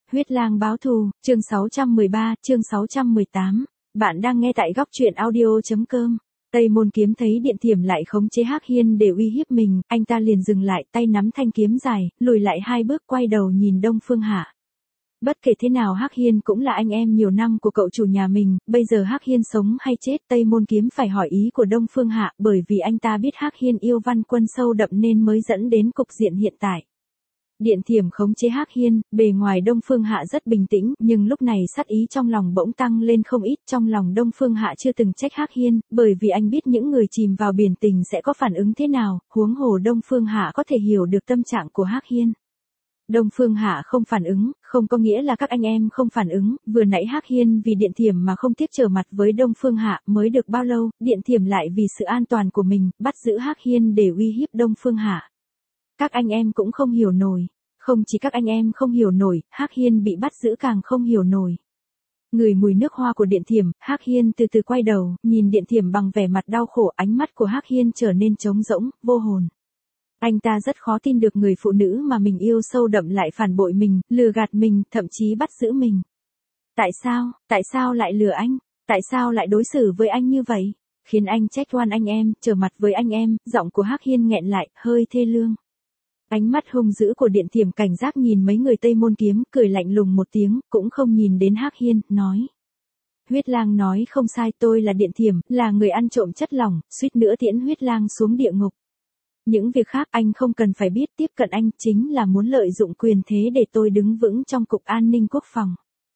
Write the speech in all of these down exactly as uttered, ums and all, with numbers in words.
Huyết lang báo thù, chương sáu trăm mười ba, chương sáu trăm mười tám. Bạn đang nghe tại góc truyện audio.com. Tây Môn Kiếm thấy Điện Thiểm lại khống chế Hắc Hiên để uy hiếp mình, anh ta liền dừng lại, tay nắm thanh kiếm dài, lùi lại hai bước quay đầu nhìn Đông Phương Hạ. Bất kể thế nào Hắc Hiên cũng là anh em nhiều năm của cậu chủ nhà mình, bây giờ Hắc Hiên sống hay chết Tây Môn Kiếm phải hỏi ý của Đông Phương Hạ, bởi vì anh ta biết Hắc Hiên yêu Văn Quân sâu đậm nên mới dẫn đến cục diện hiện tại. Điện Thiểm khống chế Hắc Hiên, bề ngoài Đông Phương Hạ rất bình tĩnh, nhưng lúc này sát ý trong lòng bỗng tăng lên không ít. Trong lòng Đông Phương Hạ chưa từng trách Hắc Hiên, bởi vì anh biết những người chìm vào biển tình sẽ có phản ứng thế nào, huống hồ Đông Phương Hạ có thể hiểu được tâm trạng của Hắc Hiên. Đông Phương Hạ không phản ứng, không có nghĩa là các anh em không phản ứng, vừa nãy Hắc Hiên vì Điện Thiểm mà không tiếp trở mặt với Đông Phương Hạ, mới được bao lâu, Điện Thiểm lại vì sự an toàn của mình, bắt giữ Hắc Hiên để uy hiếp Đông Phương Hạ. Các anh em cũng không hiểu nổi, không chỉ các anh em không hiểu nổi, Hắc Hiên bị bắt giữ càng không hiểu nổi. Ngửi mùi nước hoa của Điện Thiểm, Hắc Hiên từ từ quay đầu, nhìn Điện Thiểm bằng vẻ mặt đau khổ, ánh mắt của Hắc Hiên trở nên trống rỗng, vô hồn. Anh ta rất khó tin được người phụ nữ mà mình yêu sâu đậm lại phản bội mình, lừa gạt mình, thậm chí bắt giữ mình. Tại sao, tại sao lại lừa anh? Tại sao lại đối xử với anh như vậy? Khiến anh trách oan anh em, trở mặt với anh em, giọng của Hắc Hiên nghẹn lại, hơi thê lương. Ánh mắt hung dữ của Điện Thiểm cảnh giác nhìn mấy người Tây Môn Kiếm, cười lạnh lùng một tiếng, cũng không nhìn đến Hắc Hiên, nói. Huyết lang nói không sai, tôi là Điện Thiểm, là người ăn trộm chất lỏng, suýt nữa tiễn Huyết lang xuống địa ngục. Những việc khác anh không cần phải biết, tiếp cận anh chính là muốn lợi dụng quyền thế để tôi đứng vững trong cục an ninh quốc phòng.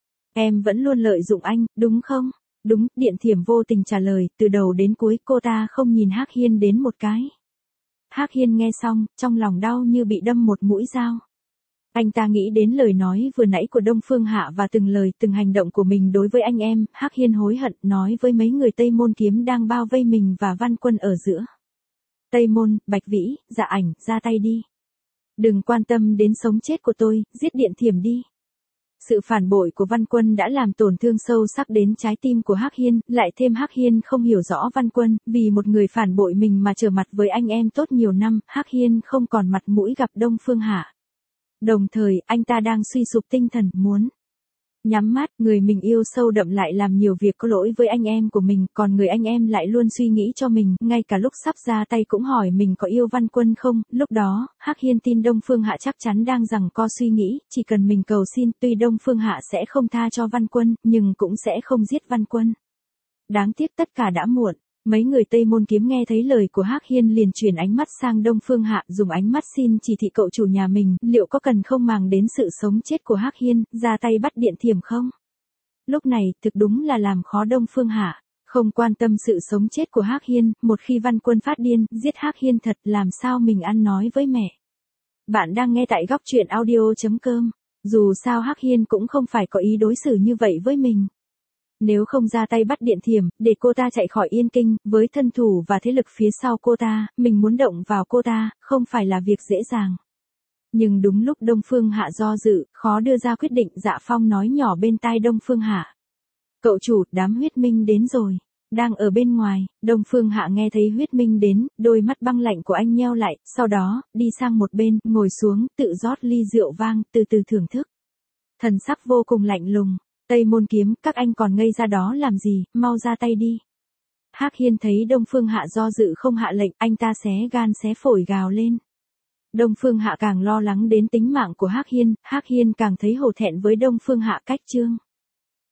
Em vẫn luôn lợi dụng anh, đúng không? Đúng, Điện Thiểm vô tình trả lời, từ đầu đến cuối cô ta không nhìn Hắc Hiên đến một cái. Hắc Hiên nghe xong, trong lòng đau như bị đâm một mũi dao. Anh ta nghĩ đến lời nói vừa nãy của Đông Phương Hạ và từng lời, từng hành động của mình đối với anh em, Hắc Hiên hối hận, nói với mấy người Tây Môn Kiếm đang bao vây mình và Văn Quân ở giữa. Tây Môn, Bạch Vĩ, Dạ Ảnh, ra tay đi. Đừng quan tâm đến sống chết của tôi, giết Điện Thiểm đi. Sự phản bội của Văn Quân đã làm tổn thương sâu sắc đến trái tim của Hắc Hiên, lại thêm Hắc Hiên không hiểu rõ Văn Quân, vì một người phản bội mình mà trở mặt với anh em tốt nhiều năm, Hắc Hiên không còn mặt mũi gặp Đông Phương Hạ. Đồng thời, anh ta đang suy sụp tinh thần, muốn nhắm mắt, người mình yêu sâu đậm lại làm nhiều việc có lỗi với anh em của mình, còn người anh em lại luôn suy nghĩ cho mình, ngay cả lúc sắp ra tay cũng hỏi mình có yêu Văn Quân không, lúc đó, Hắc Hiên tin Đông Phương Hạ chắc chắn đang giằng co suy nghĩ, chỉ cần mình cầu xin, tuy Đông Phương Hạ sẽ không tha cho Văn Quân, nhưng cũng sẽ không giết Văn Quân. Đáng tiếc tất cả đã muộn. Mấy người Tây Môn Kiếm nghe thấy lời của Hắc Hiên liền chuyển ánh mắt sang Đông Phương Hạ, dùng ánh mắt xin chỉ thị cậu chủ nhà mình, liệu có cần không màng đến sự sống chết của Hắc Hiên, ra tay bắt Điện Thiểm không? Lúc này, thực đúng là làm khó Đông Phương Hạ, không quan tâm sự sống chết của Hắc Hiên, một khi Văn Quân phát điên, giết Hắc Hiên thật, làm sao mình ăn nói với mẹ? Bạn đang nghe tại góc truyện audio.com, dù sao Hắc Hiên cũng không phải có ý đối xử như vậy với mình. Nếu không ra tay bắt Điện Thiểm, để cô ta chạy khỏi Yên Kinh, với thân thủ và thế lực phía sau cô ta, mình muốn động vào cô ta, không phải là việc dễ dàng. Nhưng đúng lúc Đông Phương Hạ do dự, khó đưa ra quyết định, Dạ Phong nói nhỏ bên tai Đông Phương Hạ. Cậu chủ, đám huyết minh đến rồi. Đang ở bên ngoài, Đông Phương Hạ nghe thấy huyết minh đến, đôi mắt băng lạnh của anh nheo lại, sau đó, đi sang một bên, ngồi xuống, tự rót ly rượu vang, từ từ thưởng thức. Thần sắc vô cùng lạnh lùng. Tây Môn Kiếm, các anh còn ngây ra đó làm gì, mau ra tay đi. Hắc Hiên thấy Đông Phương Hạ do dự không hạ lệnh, anh ta xé gan xé phổi gào lên. Đông Phương Hạ càng lo lắng đến tính mạng của Hắc Hiên, Hắc Hiên càng thấy hổ thẹn với Đông Phương Hạ cách trương.